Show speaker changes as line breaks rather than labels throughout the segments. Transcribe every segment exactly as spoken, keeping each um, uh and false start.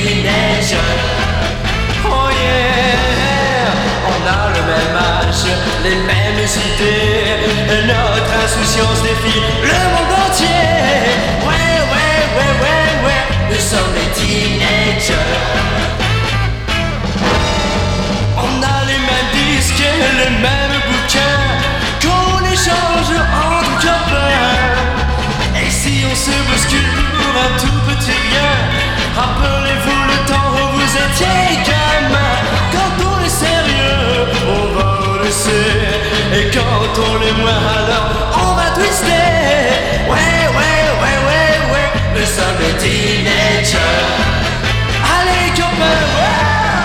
teenager. Oh yeah, on a le même âge, les mêmes idées, notre insouciance défie le monde entier. Ouais, ouais, ouais, ouais, ouais, nous sommes les teenagers. On a les mêmes disques, les mêmes bouquins qu'on échange entre copains. Et si on se bouscule pour un tout petit rien, rappelez-vous le temps où vous étiez gamin. Quand on est sérieux, on va au lycée. Et quand on est moins, alors on va twister. Ouais, ouais, ouais, ouais, ouais, nous sommes les teenagers. Allez copains, ouais.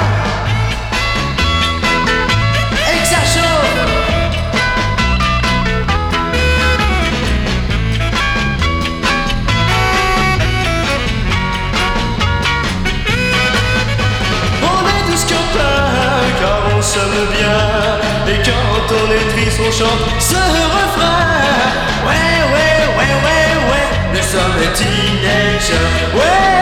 On s'aime bien, et quand on est triste on chante ce refrain. Ouais, ouais, ouais, ouais, ouais, nous sommes les teenagers. Ouais.